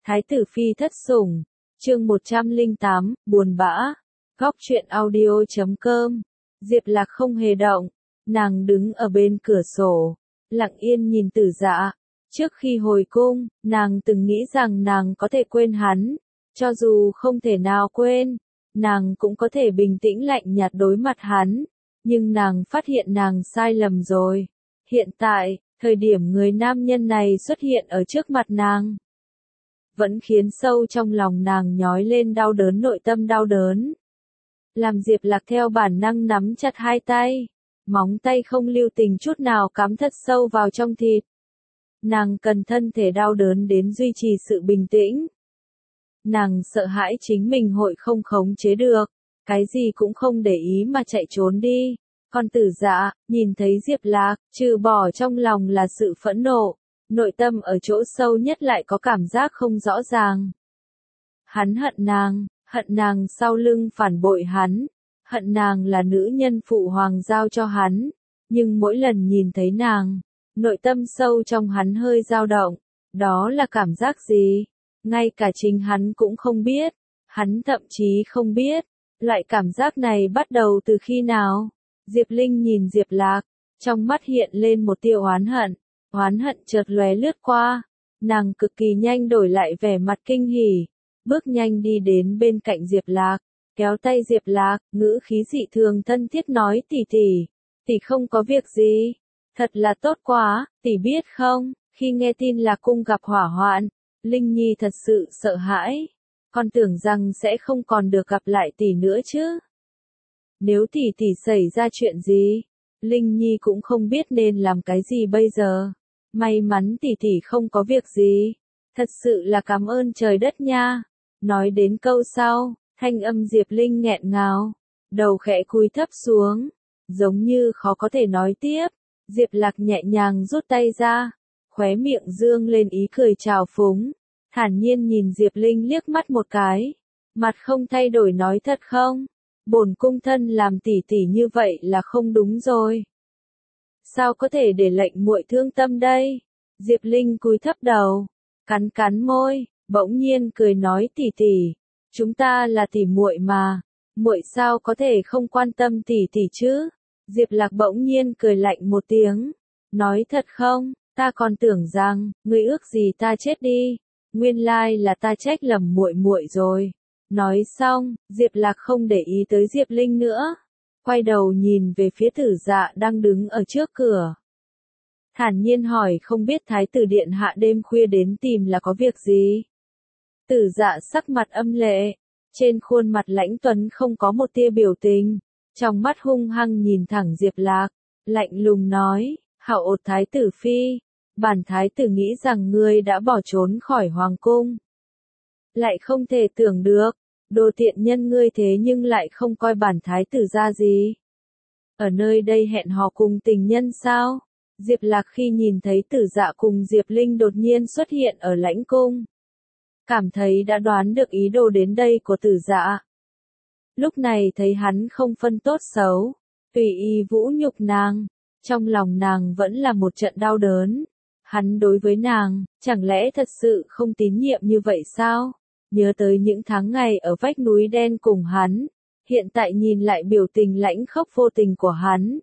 Thái tử phi thất sủng, chương 108, buồn bã. Góc truyện audio.com. Diệp Lạc không hề động, nàng đứng ở bên cửa sổ, lặng yên nhìn Tử Dạ. Trước khi hồi cung, nàng từng nghĩ rằng nàng có thể quên hắn, cho dù không thể nào quên, nàng cũng có thể bình tĩnh lạnh nhạt đối mặt hắn, nhưng nàng phát hiện nàng sai lầm rồi. Hiện tại, thời điểm người nam nhân này xuất hiện ở trước mặt nàng, vẫn khiến sâu trong lòng nàng nhói lên đau đớn, nội tâm đau đớn. Làm Diệp Lạc theo bản năng nắm chặt hai tay, móng tay không lưu tình chút nào cắm thật sâu vào trong thịt. Nàng cần thân thể đau đớn đến duy trì sự bình tĩnh. Nàng sợ hãi chính mình hội không khống chế được, cái gì cũng không để ý mà chạy trốn đi. Còn Tử Dạ, nhìn thấy Diệp Lạc, trừ bỏ trong lòng là sự phẫn nộ, nội tâm ở chỗ sâu nhất lại có cảm giác không rõ ràng. Hắn hận nàng sau lưng phản bội hắn, hận nàng là nữ nhân phụ hoàng giao cho hắn, nhưng mỗi lần nhìn thấy nàng, nội tâm sâu trong hắn hơi dao động, đó là cảm giác gì? Ngay cả chính hắn cũng không biết, hắn thậm chí không biết, loại cảm giác này bắt đầu từ khi nào? Diệp Linh nhìn Diệp Lạc, trong mắt hiện lên một tia oán hận chợt lóe lướt qua, nàng cực kỳ nhanh đổi lại vẻ mặt kinh hỉ, bước nhanh đi đến bên cạnh Diệp Lạc, kéo tay Diệp Lạc, ngữ khí dị thường thân thiết nói tỷ không có việc gì, thật là tốt quá, tỷ biết không, khi nghe tin Lạc cung gặp hỏa hoạn, Linh Nhi thật sự sợ hãi, con tưởng rằng sẽ không còn được gặp lại tỷ nữa chứ. Nếu tỷ xảy ra chuyện gì, Linh Nhi cũng không biết nên làm cái gì bây giờ. May mắn tỷ không có việc gì. Thật sự là cảm ơn trời đất nha. Nói đến câu sau, thanh âm Diệp Linh nghẹn ngào, đầu khẽ cúi thấp xuống, giống như khó có thể nói tiếp. Diệp Lạc nhẹ nhàng rút tay ra, khóe miệng dương lên ý cười trào phúng, thản nhiên nhìn Diệp Linh liếc mắt một cái, mặt không thay đổi nói thật không? Bổn cung thân làm tỷ như vậy là không đúng rồi. Sao có thể để lệnh muội thương tâm đây? Diệp Linh cúi thấp đầu, cắn môi, bỗng nhiên cười nói tỷ, chúng ta là tỷ muội mà, muội sao có thể không quan tâm tỷ chứ? Diệp Lạc bỗng nhiên cười lạnh một tiếng, nói thật không, ta còn tưởng rằng ngươi ước gì ta chết đi, nguyên lai là ta trách lầm muội rồi. Nói xong, Diệp Lạc không để ý tới Diệp Linh nữa, quay đầu nhìn về phía Tử Dạ đang đứng ở trước cửa. Thản nhiên hỏi không biết Thái tử điện hạ đêm khuya đến tìm là có việc gì? Tử Dạ sắc mặt âm lệ, trên khuôn mặt lãnh tuấn không có một tia biểu tình, trong mắt hung hăng nhìn thẳng Diệp Lạc, lạnh lùng nói, hạo ột Thái tử phi, bản Thái tử nghĩ rằng ngươi đã bỏ trốn khỏi hoàng cung. Lại không thể tưởng được, đồ tiện nhân ngươi thế nhưng lại không coi bản Thái tử ra gì. Ở nơi đây hẹn hò cùng tình nhân sao? Diệp Lạc khi nhìn thấy Tử Dạ cùng Diệp Linh đột nhiên xuất hiện ở lãnh cung, cảm thấy đã đoán được ý đồ đến đây của Tử Dạ. Lúc này thấy hắn không phân tốt xấu, tùy ý vũ nhục nàng, trong lòng nàng vẫn là một trận đau đớn. Hắn đối với nàng, chẳng lẽ thật sự không tín nhiệm như vậy sao? Nhớ tới những tháng ngày ở vách núi đen cùng hắn, hiện tại nhìn lại biểu tình lãnh khốc vô tình của hắn.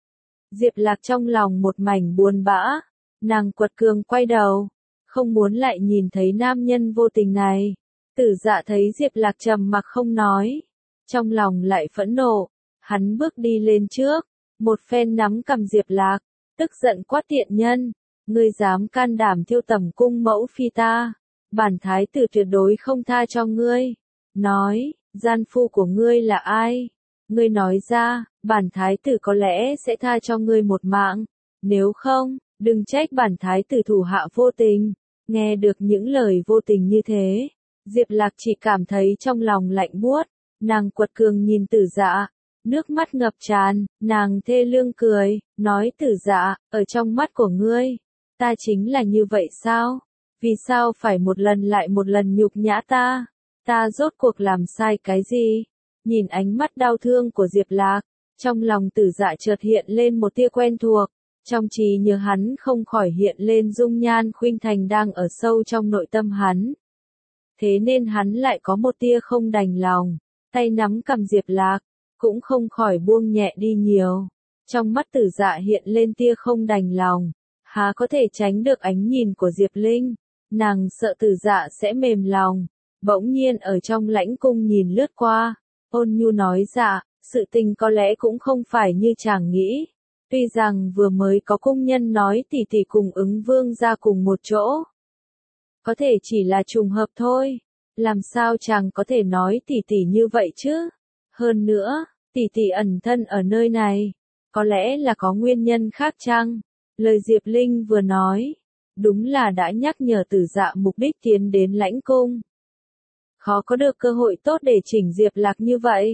Diệp Lạc trong lòng một mảnh buồn bã, nàng quật cường quay đầu, không muốn lại nhìn thấy nam nhân vô tình này. Tử Dạ thấy Diệp Lạc trầm mặc không nói, trong lòng lại phẫn nộ, hắn bước đi lên trước, một phen nắm cầm Diệp Lạc, tức giận quát tiện nhân, ngươi dám can đảm thiêu tẩm cung mẫu phi ta, bản Thái tử tuyệt đối không tha cho ngươi. Nói, gian phu của ngươi là ai? Ngươi nói ra, bản Thái tử có lẽ sẽ tha cho ngươi một mạng, nếu không, đừng trách bản Thái tử thủ hạ vô tình. Nghe được những lời vô tình như thế, Diệp Lạc chỉ cảm thấy trong lòng lạnh buốt, nàng quật cường nhìn Tử Dạ, nước mắt ngập tràn, nàng thê lương cười, nói Tử Dạ, ở trong mắt của ngươi, ta chính là như vậy sao? Vì sao phải một lần lại một lần nhục nhã ta? Ta rốt cuộc làm sai cái gì? Nhìn ánh mắt đau thương của Diệp Lạc, trong lòng Tử Dạ chợt hiện lên một tia quen thuộc, trong trí nhớ hắn không khỏi hiện lên dung nhan khuynh thành đang ở sâu trong nội tâm hắn. thế nên hắn lại có một tia không đành lòng, tay nắm cầm Diệp Lạc, cũng không khỏi buông nhẹ đi nhiều. Trong mắt Tử Dạ hiện lên tia không đành lòng, há có thể tránh được ánh nhìn của Diệp Linh, nàng sợ Tử Dạ sẽ mềm lòng, bỗng nhiên ở trong lãnh cung nhìn lướt qua, ôn nhu nói dạ, sự tình có lẽ cũng không phải như chàng nghĩ. Tuy rằng vừa mới có cung nhân nói tỷ tỷ cùng Ứng Vương ra cùng một chỗ, có thể chỉ là trùng hợp thôi, làm sao chàng có thể nói tỷ tỷ như vậy chứ? Hơn nữa, tỷ tỷ ẩn thân ở nơi này, có lẽ là có nguyên nhân khác chăng? Lời Diệp Linh vừa nói, đúng là đã nhắc nhở Tử Dạ mục đích tiến đến lãnh cung. Khó có được cơ hội tốt để chỉnh Diệp Lạc như vậy.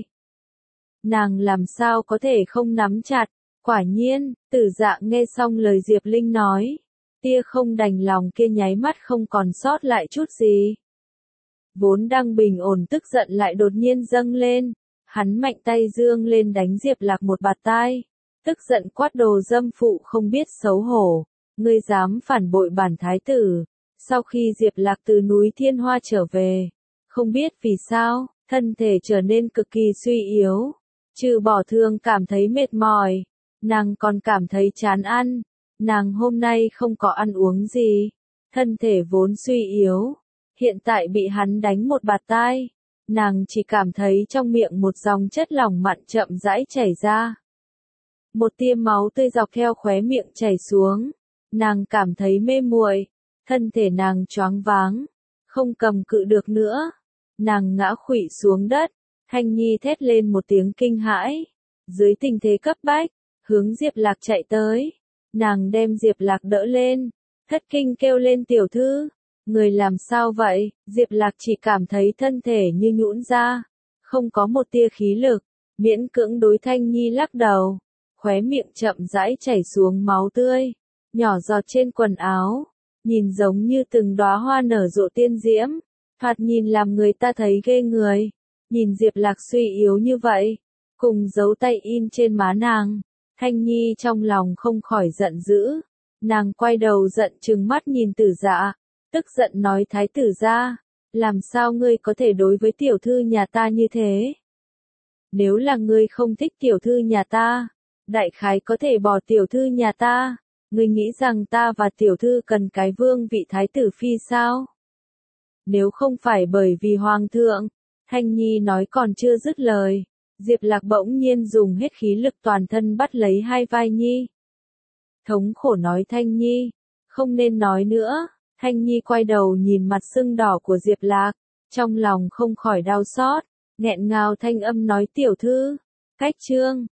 Nàng làm sao có thể không nắm chặt, quả nhiên, Tử Dạ nghe xong lời Diệp Linh nói, tia không đành lòng kia nháy mắt không còn sót lại chút gì. Vốn đang bình ổn tức giận lại đột nhiên dâng lên, hắn mạnh tay dương lên đánh Diệp Lạc một bạt tai, tức giận quát đồ dâm phụ không biết xấu hổ, ngươi dám phản bội bản thái tử. Sau khi Diệp Lạc từ núi Thiên Hoa trở về, không biết vì sao, thân thể trở nên cực kỳ suy yếu, trừ bỏ thương cảm thấy mệt mỏi, nàng còn cảm thấy chán ăn, nàng hôm nay không có ăn uống gì, thân thể vốn suy yếu, hiện tại bị hắn đánh một bạt tai, nàng chỉ cảm thấy trong miệng một dòng chất lỏng mặn chậm rãi chảy ra. Một tia máu tươi dọc theo khóe miệng chảy xuống, nàng cảm thấy mê muội, thân thể nàng choáng váng, không cầm cự được nữa, nàng ngã khuỵu xuống đất, Thanh Nhi thét lên một tiếng kinh hãi, dưới tình thế cấp bách, hướng Diệp Lạc chạy tới, nàng đem Diệp Lạc đỡ lên, thất kinh kêu lên tiểu thư, người làm sao vậy? Diệp Lạc chỉ cảm thấy thân thể như nhũn ra, không có một tia khí lực, miễn cưỡng đối Thanh Nhi lắc đầu, khóe miệng chậm rãi chảy xuống máu tươi, nhỏ giọt trên quần áo, nhìn giống như từng đóa hoa nở rộ tiên diễm, thoạt nhìn làm người ta thấy ghê người. Nhìn Diệp Lạc suy yếu như vậy, cùng dấu tay in trên má nàng, Thanh Nhi trong lòng không khỏi giận dữ, nàng quay đầu giận trừng mắt nhìn Tử Dạ, tức giận nói thái tử gia, làm sao ngươi có thể đối với tiểu thư nhà ta như thế? Nếu là ngươi không thích tiểu thư nhà ta, đại khái có thể bỏ tiểu thư nhà ta, ngươi nghĩ rằng ta và tiểu thư cần cái vương vị thái tử phi sao? Nếu không phải bởi vì hoàng thượng, Thanh Nhi nói còn chưa dứt lời, Diệp Lạc bỗng nhiên dùng hết khí lực toàn thân bắt lấy hai vai Nhi. Thống khổ nói Thanh Nhi, không nên nói nữa, Thanh Nhi quay đầu nhìn mặt sưng đỏ của Diệp Lạc, trong lòng không khỏi đau xót, nghẹn ngào thanh âm nói tiểu thư, cách chương.